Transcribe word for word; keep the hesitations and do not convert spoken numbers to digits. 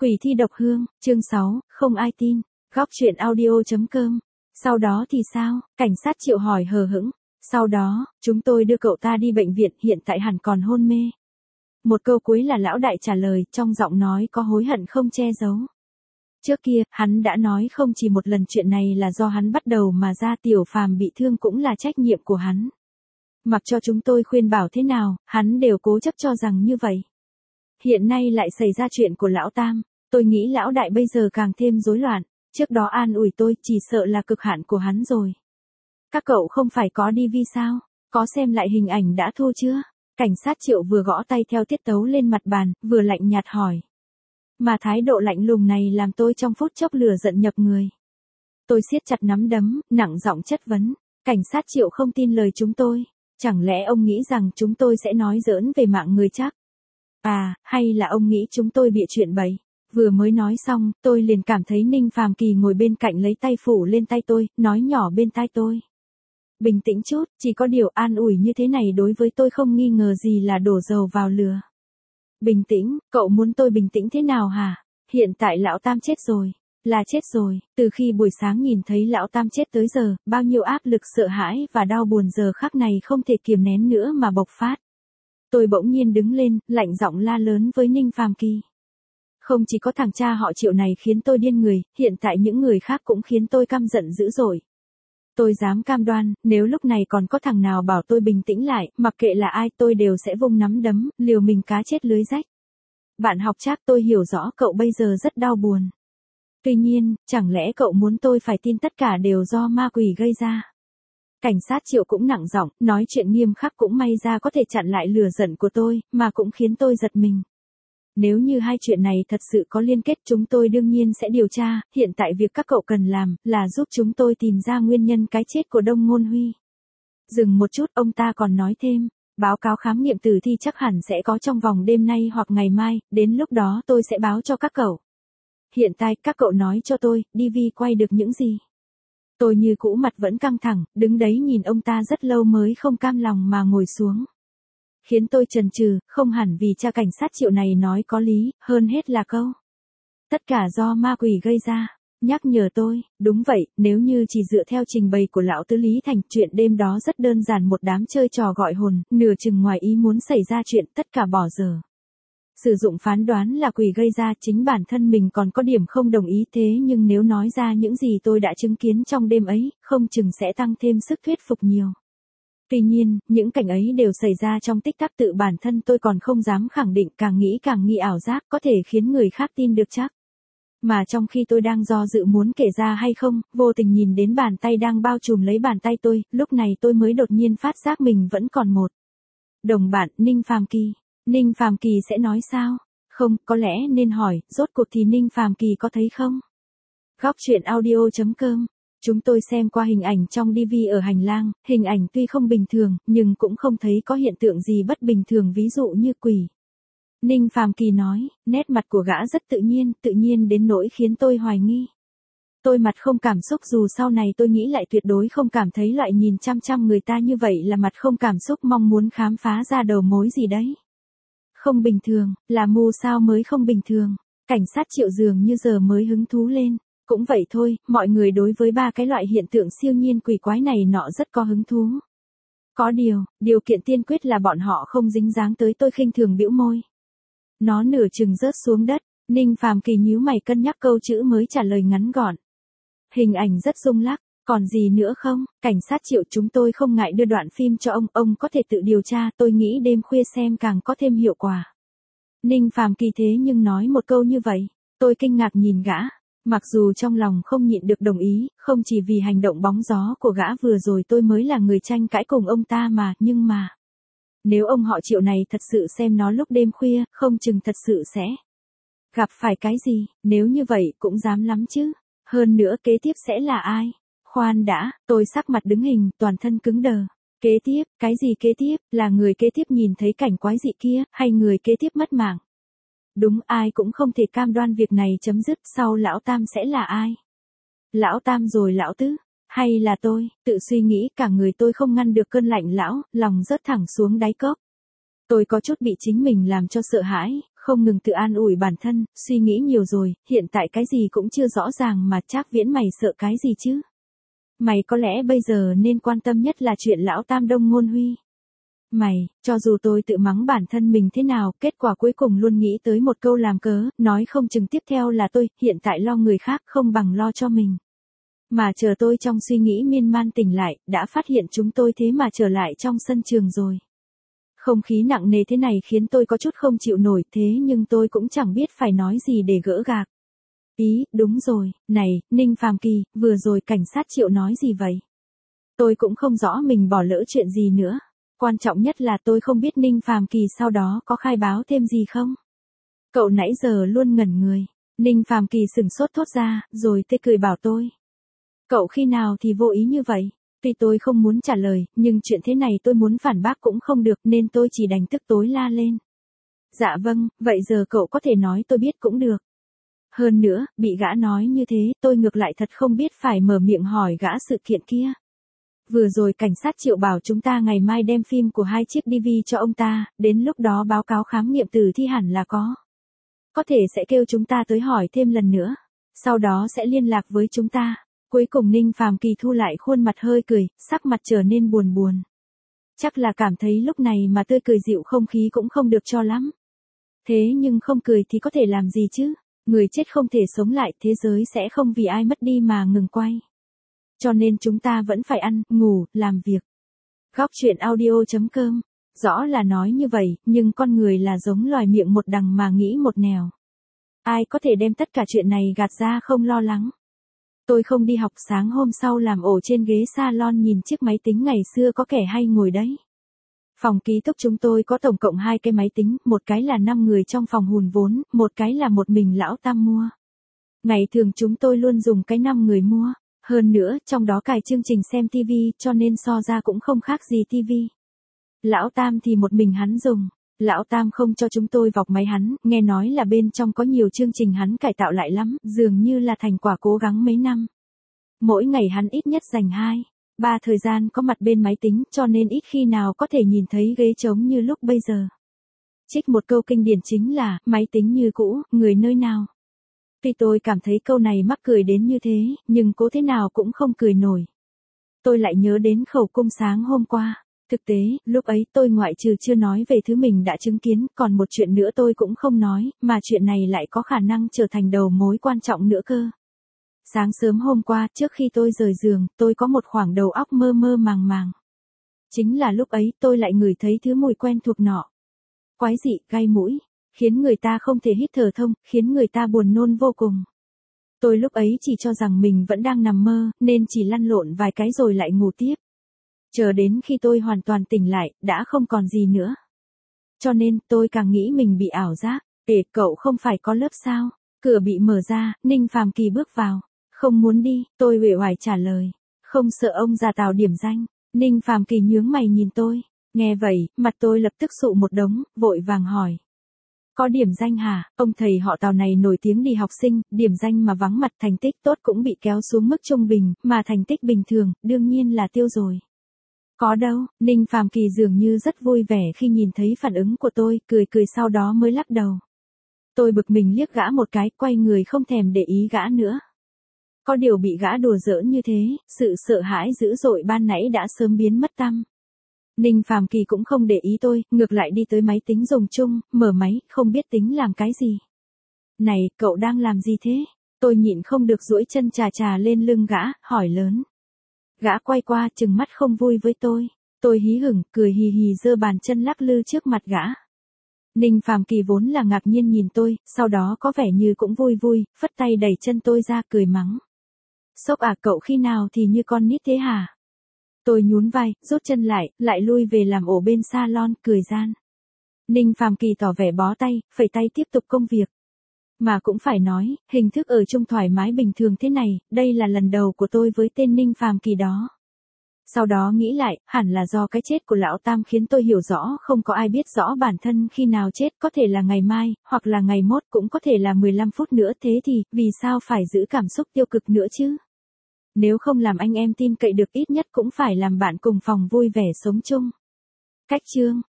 Quỷ thi độc hương, chương sáu, không ai tin. Góc truyện audio.com. Sau đó thì sao? Cảnh sát Triệu hỏi hờ hững. Sau đó, chúng tôi đưa cậu ta đi bệnh viện, hiện tại hẳn còn hôn mê. Một câu cuối là lão đại trả lời, trong giọng nói có hối hận không che giấu. Trước kia, hắn đã nói không chỉ một lần chuyện này là do hắn bắt đầu mà ra, Tiểu Phàm bị thương cũng là trách nhiệm của hắn. Mặc cho chúng tôi khuyên bảo thế nào, hắn đều cố chấp cho rằng như vậy. Hiện nay lại xảy ra chuyện của lão Tam, tôi nghĩ lão đại bây giờ càng thêm rối loạn, trước đó an ủi tôi chỉ sợ là cực hạn của hắn rồi. Các cậu không phải có đi vi sao, có xem lại hình ảnh đã thu chưa? Cảnh sát Triệu vừa gõ tay theo tiết tấu lên mặt bàn, vừa lạnh nhạt hỏi. Mà thái độ lạnh lùng này làm tôi trong phút chốc lửa giận nhập người. Tôi siết chặt nắm đấm, nặng giọng chất vấn. Cảnh sát Triệu không tin lời chúng tôi. Chẳng lẽ ông nghĩ rằng chúng tôi sẽ nói giỡn về mạng người chắc? À, hay là ông nghĩ chúng tôi bịa chuyện bậy? Vừa mới nói xong, tôi liền cảm thấy Ninh Phàm Kỳ ngồi bên cạnh lấy tay phủ lên tay tôi, nói nhỏ bên tai tôi. Bình tĩnh chút, chỉ có điều an ủi như thế này đối với tôi không nghi ngờ gì là đổ dầu vào lửa. Bình tĩnh, cậu muốn tôi bình tĩnh thế nào hả? Hiện tại lão Tam chết rồi. Là chết rồi, từ khi buổi sáng nhìn thấy lão Tam chết tới giờ, bao nhiêu áp lực sợ hãi và đau buồn giờ khắc này không thể kiềm nén nữa mà bộc phát. Tôi bỗng nhiên đứng lên, lạnh giọng la lớn với Ninh Phàm Kỳ. Không chỉ có thằng cha họ Triệu này khiến tôi điên người, hiện tại những người khác cũng khiến tôi căm giận dữ dội. Tôi dám cam đoan, nếu lúc này còn có thằng nào bảo tôi bình tĩnh lại, mặc kệ là ai tôi đều sẽ vung nắm đấm, liều mình cá chết lưới rách. Bạn học Trác, tôi hiểu rõ cậu bây giờ rất đau buồn. Tuy nhiên, chẳng lẽ cậu muốn tôi phải tin tất cả đều do ma quỷ gây ra? Cảnh sát Triệu cũng nặng giọng, nói chuyện nghiêm khắc cũng may ra có thể chặn lại lửa giận của tôi, mà cũng khiến tôi giật mình. Nếu như hai chuyện này thật sự có liên kết chúng tôi đương nhiên sẽ điều tra, hiện tại việc các cậu cần làm là giúp chúng tôi tìm ra nguyên nhân cái chết của Đông Ngôn Huy. Dừng một chút, ông ta còn nói thêm, báo cáo khám nghiệm tử thi chắc hẳn sẽ có trong vòng đêm nay hoặc ngày mai, đến lúc đó tôi sẽ báo cho các cậu. Hiện tại các cậu nói cho tôi, đê vê quay được những gì? Tôi như cũ mặt vẫn căng thẳng, đứng đấy nhìn ông ta rất lâu mới không cam lòng mà ngồi xuống. Khiến tôi chần chừ, không hẳn vì cha cảnh sát Triệu này nói có lý, hơn hết là câu. Tất cả do ma quỷ gây ra, nhắc nhở tôi, đúng vậy, nếu như chỉ dựa theo trình bày của lão tứ Lý Thành, chuyện đêm đó rất đơn giản, một đám chơi trò gọi hồn, nửa chừng ngoài ý muốn xảy ra chuyện, tất cả bỏ dở. Sử dụng phán đoán là quỷ gây ra, chính bản thân mình còn có điểm không đồng ý, thế nhưng nếu nói ra những gì tôi đã chứng kiến trong đêm ấy, không chừng sẽ tăng thêm sức thuyết phục nhiều. Tuy nhiên, những cảnh ấy đều xảy ra trong tích tắc, tự bản thân tôi còn không dám khẳng định, càng nghĩ càng nghi ảo giác, có thể khiến người khác tin được chắc. Mà trong khi tôi đang do dự muốn kể ra hay không, vô tình nhìn đến bàn tay đang bao trùm lấy bàn tay tôi, lúc này tôi mới đột nhiên phát giác mình vẫn còn một đồng bạn, Ninh Phàm Kỳ. Ninh Phàm Kỳ sẽ nói sao? Không, có lẽ nên hỏi, rốt cuộc thì Ninh Phàm Kỳ có thấy không? Góc truyện audio.com. Chúng tôi xem qua hình ảnh trong đê vê ở hành lang, hình ảnh tuy không bình thường, nhưng cũng không thấy có hiện tượng gì bất bình thường, ví dụ như quỷ. Ninh Phàm Kỳ nói, nét mặt của gã rất tự nhiên, tự nhiên đến nỗi khiến tôi hoài nghi. Tôi mặt không cảm xúc, dù sau này tôi nghĩ lại tuyệt đối không cảm thấy loại nhìn chăm chăm người ta như vậy là mặt không cảm xúc, mong muốn khám phá ra đầu mối gì đấy. Không bình thường, là mù sao mới không bình thường. Cảnh sát Triệu dường như giờ mới hứng thú lên. Cũng vậy thôi, mọi người đối với ba cái loại hiện tượng siêu nhiên quỷ quái này nọ rất có hứng thú. Có điều, điều kiện tiên quyết là bọn họ không dính dáng tới tôi, khinh thường bĩu môi. Nó nửa chừng rớt xuống đất, Ninh Phàm Kỳ nhíu mày cân nhắc câu chữ mới trả lời ngắn gọn. Hình ảnh rất rung lắc, còn gì nữa không? Cảnh sát Triệu, chúng tôi không ngại đưa đoạn phim cho ông, ông có thể tự điều tra, tôi nghĩ đêm khuya xem càng có thêm hiệu quả. Ninh Phàm Kỳ thế nhưng nói một câu như vậy, tôi kinh ngạc nhìn gã. Mặc dù trong lòng không nhịn được đồng ý, không chỉ vì hành động bóng gió của gã vừa rồi tôi mới là người tranh cãi cùng ông ta mà, nhưng mà nếu ông họ Triệu này thật sự xem nó lúc đêm khuya, không chừng thật sự sẽ gặp phải cái gì, nếu như vậy cũng dám lắm chứ. Hơn nữa kế tiếp sẽ là ai? Khoan đã, tôi sắc mặt đứng hình, toàn thân cứng đờ. Kế tiếp, cái gì kế tiếp, là người kế tiếp nhìn thấy cảnh quái dị kia, hay người kế tiếp mất mạng? Đúng, ai cũng không thể cam đoan việc này chấm dứt, sau lão Tam sẽ là ai? Lão Tam rồi lão Tứ, hay là tôi? Tự suy nghĩ cả người tôi không ngăn được cơn lạnh lão, lòng rớt thẳng xuống đáy cốc. Tôi có chút bị chính mình làm cho sợ hãi, không ngừng tự an ủi bản thân, suy nghĩ nhiều rồi, hiện tại cái gì cũng chưa rõ ràng mà Trác Viễn mày sợ cái gì chứ? Mày có lẽ bây giờ nên quan tâm nhất là chuyện lão Tam Đông Ngôn Huy. Mày, cho dù tôi tự mắng bản thân mình thế nào, kết quả cuối cùng luôn nghĩ tới một câu làm cớ, nói không chừng tiếp theo là tôi, hiện tại lo người khác không bằng lo cho mình. Mà chờ tôi trong suy nghĩ miên man tỉnh lại, đã phát hiện chúng tôi thế mà trở lại trong sân trường rồi. Không khí nặng nề thế này khiến tôi có chút không chịu nổi, thế nhưng tôi cũng chẳng biết phải nói gì để gỡ gạc. Ý, đúng rồi, này, Ninh Phàm Kỳ, vừa rồi cảnh sát Triệu nói gì vậy? Tôi cũng không rõ mình bỏ lỡ chuyện gì nữa. Quan trọng nhất là tôi không biết Ninh Phàm Kỳ sau đó có khai báo thêm gì không? Cậu nãy giờ luôn ngẩn người. Ninh Phàm Kỳ sừng sốt thốt ra, rồi tê cười bảo tôi. Cậu khi nào thì vô ý như vậy? Tuy tôi không muốn trả lời, nhưng chuyện thế này tôi muốn phản bác cũng không được nên tôi chỉ đành tức tối la lên. Dạ vâng, vậy giờ cậu có thể nói tôi biết cũng được. Hơn nữa, bị gã nói như thế, tôi ngược lại thật không biết phải mở miệng hỏi gã sự kiện kia. Vừa rồi cảnh sát Triệu bảo chúng ta ngày mai đem phim của hai chiếc đê vê cho ông ta, đến lúc đó báo cáo khám nghiệm tử thi hẳn là có. Có thể sẽ kêu chúng ta tới hỏi thêm lần nữa, sau đó sẽ liên lạc với chúng ta. Cuối cùng Ninh Phàm Kỳ thu lại khuôn mặt hơi cười, sắc mặt trở nên buồn buồn. Chắc là cảm thấy lúc này mà tươi cười dịu không khí cũng không được cho lắm. Thế nhưng không cười thì có thể làm gì chứ? Người chết không thể sống lại, thế giới sẽ không vì ai mất đi mà ngừng quay. Cho nên chúng ta vẫn phải ăn, ngủ, làm việc. Góc truyện audio chấm com. Rõ là nói như vậy, nhưng con người là giống loài miệng một đằng mà nghĩ một nẻo. Ai có thể đem tất cả chuyện này gạt ra không lo lắng. Tôi không đi học, sáng hôm sau làm ổ trên ghế salon nhìn chiếc máy tính ngày xưa có kẻ hay ngồi đấy. Phòng ký túc chúng tôi có tổng cộng hai cái máy tính, một cái là năm người trong phòng hùn vốn, một cái là một mình lão Tam mua. Ngày thường chúng tôi luôn dùng cái năm người mua, hơn nữa trong đó cài chương trình xem tivi cho nên so ra cũng không khác gì tivi. Lão Tam thì một mình hắn dùng, lão Tam không cho chúng tôi vọc máy hắn, nghe nói là bên trong có nhiều chương trình hắn cải tạo lại lắm, dường như là thành quả cố gắng mấy năm. Mỗi ngày hắn ít nhất dành hai ba thời gian có mặt bên máy tính cho nên ít khi nào có thể nhìn thấy ghế trống như lúc bây giờ. Trích một câu kinh điển chính là, máy tính như cũ, người nơi nào. Tuy tôi cảm thấy câu này mắc cười đến như thế, nhưng cố thế nào cũng không cười nổi. Tôi lại nhớ đến khẩu cung sáng hôm qua. Thực tế, lúc ấy tôi ngoại trừ chưa nói về thứ mình đã chứng kiến, còn một chuyện nữa tôi cũng không nói, mà chuyện này lại có khả năng trở thành đầu mối quan trọng nữa cơ. Sáng sớm hôm qua, trước khi tôi rời giường, tôi có một khoảng đầu óc mơ mơ màng màng. Chính là lúc ấy tôi lại ngửi thấy thứ mùi quen thuộc nọ. Quái dị, gai mũi, khiến người ta không thể hít thở thông, khiến người ta buồn nôn vô cùng. Tôi lúc ấy chỉ cho rằng mình vẫn đang nằm mơ, nên chỉ lăn lộn vài cái rồi lại ngủ tiếp. Chờ đến khi tôi hoàn toàn tỉnh lại, đã không còn gì nữa. Cho nên, tôi càng nghĩ mình bị ảo giác. Ê, cậu không phải có lớp sao? Cửa bị mở ra, Ninh Phàm Kỳ bước vào. Không muốn đi, tôi uể oải trả lời. Không sợ ông già Tào điểm danh. Ninh Phàm Kỳ nhướng mày nhìn tôi. Nghe vậy, mặt tôi lập tức sụ một đống, vội vàng hỏi. Có điểm danh hả? Ông thầy họ Tào này nổi tiếng đi học sinh, điểm danh mà vắng mặt, thành tích tốt cũng bị kéo xuống mức trung bình, mà thành tích bình thường, đương nhiên là tiêu rồi. Có đâu, Ninh Phàm Kỳ dường như rất vui vẻ khi nhìn thấy phản ứng của tôi, cười cười sau đó mới lắc đầu. Tôi bực mình liếc gã một cái, quay người không thèm để ý gã nữa. Có điều bị gã đùa giỡn như thế, sự sợ hãi dữ dội ban nãy đã sớm biến mất tăm. Ninh Phàm Kỳ cũng không để ý tôi, ngược lại đi tới máy tính dùng chung, mở máy, không biết tính làm cái gì. Này, cậu đang làm gì thế? Tôi nhịn không được duỗi chân chà chà lên lưng gã, hỏi lớn. Gã quay qua, trừng mắt không vui với tôi. Tôi hí hửng, cười hì hì giơ bàn chân lắc lư trước mặt gã. Ninh Phàm Kỳ vốn là ngạc nhiên nhìn tôi, sau đó có vẻ như cũng vui vui, phất tay đẩy chân tôi ra cười mắng. Sốc à, cậu khi nào thì như con nít thế hả? Tôi nhún vai, rút chân lại, lại lui về làm ổ bên salon, cười gian. Ninh Phàm Kỳ tỏ vẻ bó tay, phẩy tay tiếp tục công việc. Mà cũng phải nói, hình thức ở chung thoải mái bình thường thế này, đây là lần đầu của tôi với tên Ninh Phàm Kỳ đó. Sau đó nghĩ lại, hẳn là do cái chết của lão Tam khiến tôi hiểu rõ không có ai biết rõ bản thân khi nào chết, có thể là ngày mai, hoặc là ngày mốt, cũng có thể là mười lăm phút nữa, thế thì, vì sao phải giữ cảm xúc tiêu cực nữa chứ? Nếu không làm anh em tin cậy được ít nhất cũng phải làm bạn cùng phòng vui vẻ sống chung. Cách chương